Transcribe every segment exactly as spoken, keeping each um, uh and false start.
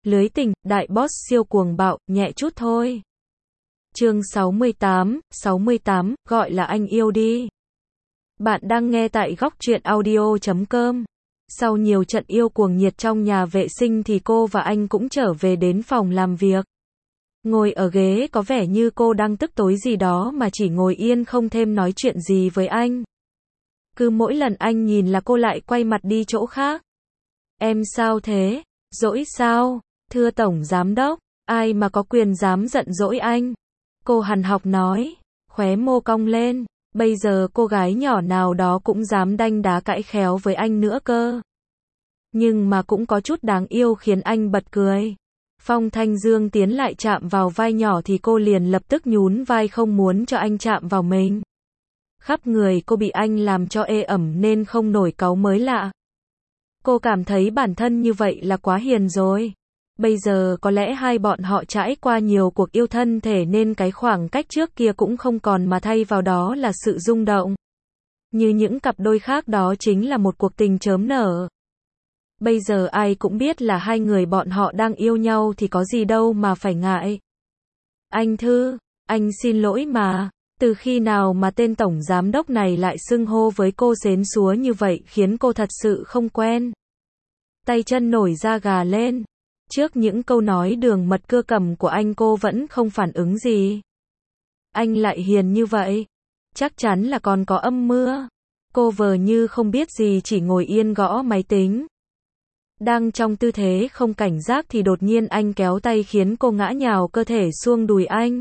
Lưới tình, đại boss siêu cuồng bạo, nhẹ chút thôi. Chương sáu mươi tám, sáu mươi tám, gọi là anh yêu đi. Bạn đang nghe tại góc truyện audio chấm com. Sau nhiều trận yêu cuồng nhiệt trong nhà vệ sinh thì cô và anh cũng trở về đến phòng làm việc. Ngồi ở ghế có vẻ như cô đang tức tối gì đó mà chỉ ngồi yên không thêm nói chuyện gì với anh. Cứ mỗi lần anh nhìn là cô lại quay mặt đi chỗ khác. Em sao thế? Dỗi sao? Thưa Tổng Giám Đốc, ai mà có quyền dám giận dỗi anh? Cô hằn học nói, khóe môi cong lên. Bây giờ cô gái nhỏ nào đó cũng dám đanh đá cãi khéo với anh nữa cơ. Nhưng mà cũng có chút đáng yêu khiến anh bật cười. Phong Thanh Dương tiến lại chạm vào vai nhỏ thì cô liền lập tức nhún vai không muốn cho anh chạm vào mình. Khắp người cô bị anh làm cho ê ẩm nên không nổi cáu mới lạ. Cô cảm thấy bản thân như vậy là quá hiền rồi. Bây giờ có lẽ hai bọn họ trải qua nhiều cuộc yêu thân thể nên cái khoảng cách trước kia cũng không còn mà thay vào đó là sự rung động. Như những cặp đôi khác đó chính là một cuộc tình chớm nở. Bây giờ ai cũng biết là hai người bọn họ đang yêu nhau thì có gì đâu mà phải ngại. Anh Thư, anh xin lỗi mà, từ khi nào mà tên tổng giám đốc này lại xưng hô với cô xến xúa như vậy khiến cô thật sự không quen. Tay chân nổi da gà lên. Trước những câu nói đường mật cưa cầm của anh cô vẫn không phản ứng gì. Anh lại hiền như vậy. Chắc chắn là còn có âm mưa. Cô vờ như không biết gì chỉ ngồi yên gõ máy tính. Đang trong tư thế không cảnh giác thì đột nhiên anh kéo tay khiến cô ngã nhào cơ thể xuống đùi anh.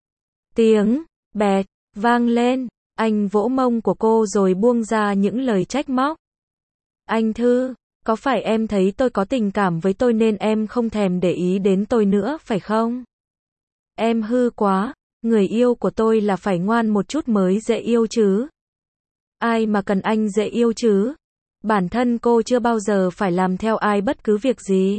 Tiếng bẹt vang lên. Anh vỗ mông của cô rồi buông ra những lời trách móc. Anh Thư, có phải em thấy tôi có tình cảm với tôi nên em không thèm để ý đến tôi nữa phải không? Em hư quá, người yêu của tôi là phải ngoan một chút mới dễ yêu chứ. Ai mà cần anh dễ yêu chứ? Bản thân cô chưa bao giờ phải làm theo ai bất cứ việc gì.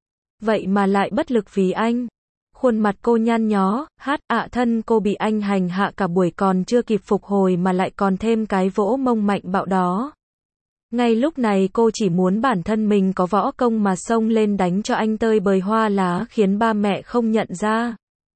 Vậy mà lại bất lực vì anh. Khuôn mặt cô nhăn nhó, hát ạ thân cô bị anh hành hạ cả buổi còn chưa kịp phục hồi mà lại còn thêm cái vỗ mông mạnh bạo đó. Ngay lúc này cô chỉ muốn bản thân mình có võ công mà xông lên đánh cho anh tơi bời hoa lá khiến ba mẹ không nhận ra.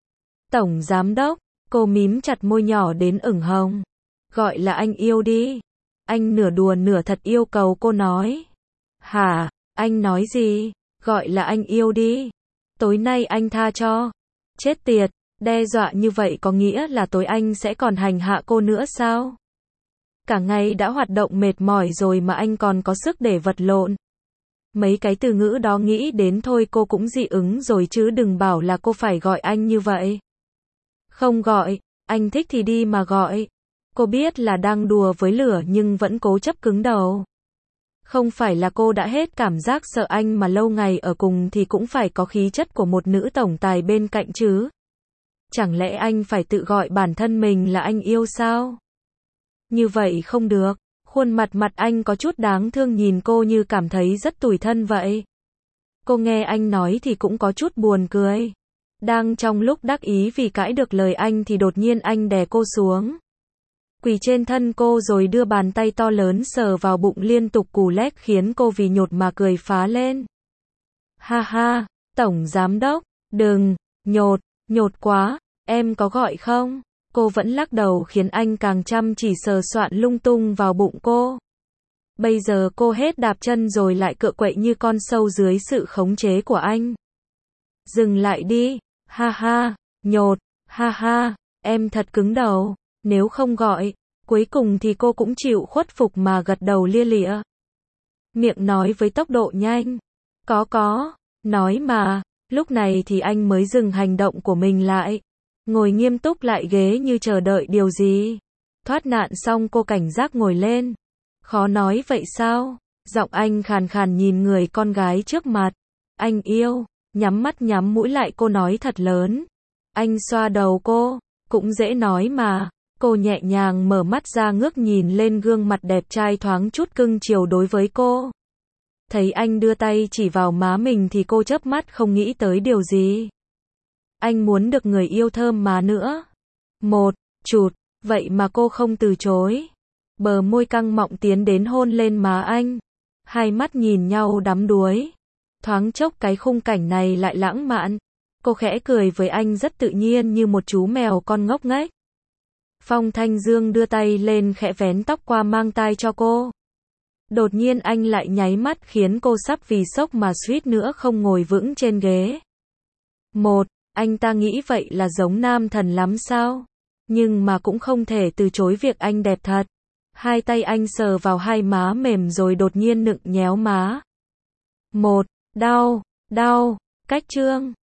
Tổng Giám Đốc, cô mím chặt môi nhỏ đến ửng hồng. Gọi là anh yêu đi. Anh nửa đùa nửa thật yêu cầu cô nói. Hả, anh nói gì? Gọi là anh yêu đi. Tối nay anh tha cho. Chết tiệt, đe dọa như vậy có nghĩa là tối anh sẽ còn hành hạ cô nữa sao? Cả ngày đã hoạt động mệt mỏi rồi mà anh còn có sức để vật lộn. Mấy cái từ ngữ đó nghĩ đến thôi cô cũng dị ứng rồi chứ đừng bảo là cô phải gọi anh như vậy. Không gọi, anh thích thì đi mà gọi. Cô biết là đang đùa với lửa nhưng vẫn cố chấp cứng đầu. Không phải là cô đã hết cảm giác sợ anh mà lâu ngày ở cùng thì cũng phải có khí chất của một nữ tổng tài bên cạnh chứ. Chẳng lẽ anh phải tự gọi bản thân mình là anh yêu sao? Như vậy không được, khuôn mặt mặt anh có chút đáng thương nhìn cô như cảm thấy rất tủi thân vậy. Cô nghe anh nói thì cũng có chút buồn cười. Đang trong lúc đắc ý vì cãi được lời anh thì đột nhiên anh đè cô xuống. Quỳ trên thân cô rồi đưa bàn tay to lớn sờ vào bụng liên tục cù lét khiến cô vì nhột mà cười phá lên. Ha ha, Tổng Giám Đốc, đừng, nhột, nhột quá, em có gọi không? Cô vẫn lắc đầu khiến anh càng chăm chỉ sờ soạn lung tung vào bụng cô. Bây giờ cô hết đạp chân rồi lại cựa quậy như con sâu dưới sự khống chế của anh. Dừng lại đi, ha ha, nhột, ha ha, em thật cứng đầu, nếu không gọi, cuối cùng thì cô cũng chịu khuất phục mà gật đầu lia lịa. Miệng nói với tốc độ nhanh, có có, nói mà, lúc này thì anh mới dừng hành động của mình lại. Ngồi nghiêm túc lại ghế như chờ đợi điều gì. Thoát nạn xong cô cảnh giác ngồi lên. Khó nói vậy sao? Giọng anh khàn khàn nhìn người con gái trước mặt. Anh yêu, nhắm mắt nhắm mũi lại cô nói thật lớn. Anh xoa đầu cô, cũng dễ nói mà. Cô nhẹ nhàng mở mắt ra ngước nhìn lên gương mặt đẹp trai thoáng chút cưng chiều đối với cô. Thấy anh đưa tay chỉ vào má mình thì cô chớp mắt không nghĩ tới điều gì. Anh muốn được người yêu thơm má nữa. Một, chụt, vậy mà cô không từ chối. Bờ môi căng mọng tiến đến hôn lên má anh. Hai mắt nhìn nhau đắm đuối. Thoáng chốc cái khung cảnh này lại lãng mạn. Cô khẽ cười với anh rất tự nhiên như một chú mèo con ngốc nghếch. Phong Thanh Dương đưa tay lên khẽ vén tóc qua mang tai cho cô. Đột nhiên anh lại nháy mắt khiến cô sắp vì sốc mà suýt nữa không ngồi vững trên ghế. Một, anh ta nghĩ vậy là giống nam thần lắm sao? Nhưng mà cũng không thể từ chối việc anh đẹp thật. Hai tay anh sờ vào hai má mềm rồi đột nhiên nựng nhéo má. Một, đau, đau, cách trương.